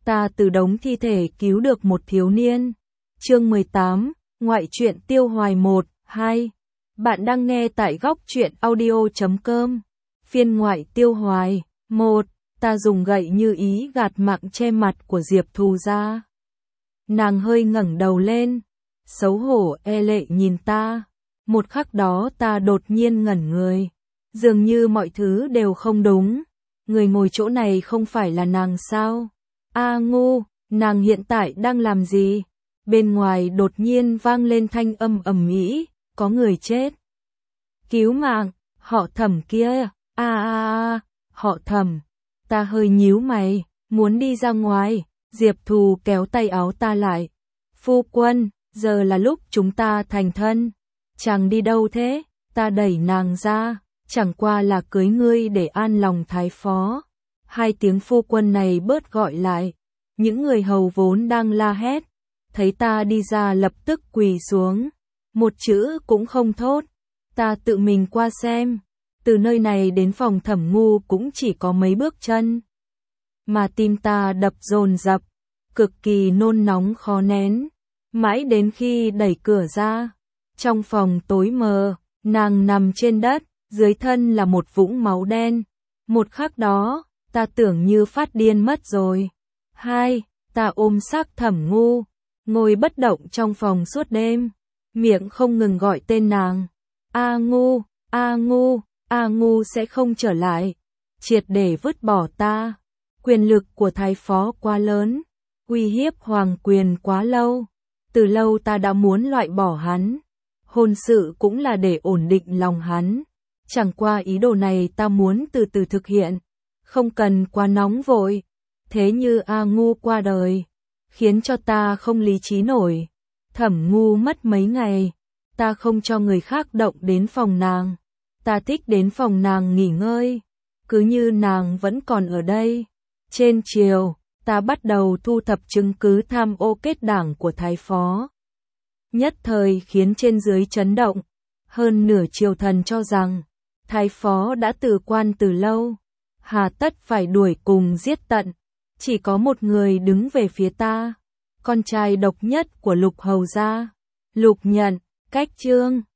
ta từ đống thi thể cứu được một thiếu niên. Chương 18, ngoại truyện Tiêu Hoài 1, 2. Bạn đang nghe tại góc truyện audio.com. Phiên ngoại Tiêu Hoài 1. Ta dùng gậy như ý gạt mạng che mặt của Diệp Thù ra. Nàng hơi ngẩng đầu lên, xấu hổ e lệ nhìn ta. Một khắc đó ta đột nhiên ngẩn người. Dường như mọi thứ đều không đúng. Người ngồi chỗ này không phải là nàng sao? A ngu, nàng hiện tại đang làm gì? Bên ngoài đột nhiên vang lên thanh âm ầm ĩ, có người chết. Cứu mạng, họ Thẩm kia, họ Thẩm. Ta hơi nhíu mày, muốn đi ra ngoài, Diệp Thù kéo tay áo ta lại. Phu quân, giờ là lúc chúng ta thành thân. Chàng đi đâu thế? Ta đẩy nàng ra, chẳng qua là cưới ngươi để an lòng thái phó. Hai tiếng phu quân này bớt gọi lại. Những người hầu vốn đang la hét, thấy ta đi ra lập tức quỳ xuống. Một chữ cũng không thốt. Ta tự mình qua xem. Từ nơi này đến phòng Thẩm Ngu cũng chỉ có mấy bước chân. Mà tim ta đập dồn dập, cực kỳ nôn nóng khó nén. Mãi đến khi đẩy cửa ra, trong phòng tối mờ, nàng nằm trên đất, dưới thân là một vũng máu đen. Một khắc đó, ta tưởng như phát điên mất rồi. Hai, ta ôm xác Thẩm Ngu, ngồi bất động trong phòng suốt đêm, miệng không ngừng gọi tên nàng. A Ngu, A Ngu, A Ngu sẽ không trở lại, triệt để vứt bỏ ta. Quyền lực của thái phó quá lớn, uy hiếp hoàng quyền quá lâu. Từ lâu ta đã muốn loại bỏ hắn. Hôn sự cũng là để ổn định lòng hắn. Chẳng qua ý đồ này ta muốn từ từ thực hiện, không cần quá nóng vội. Thế như A Ngu qua đời, khiến cho ta không lý trí nổi. Thẩm Ngu mất mấy ngày, ta không cho người khác động đến phòng nàng. Ta thích đến phòng nàng nghỉ ngơi, cứ như nàng vẫn còn ở đây. Trên chiều, ta bắt đầu thu thập chứng cứ tham ô kết đảng của thái phó. Nhất thời khiến trên dưới chấn động. Hơn nửa triều thần cho rằng thái phó đã từ quan từ lâu, hà tất phải đuổi cùng giết tận. Chỉ có một người đứng về phía ta, con trai độc nhất của Lục hầu gia, Lục Nhận. Cách chương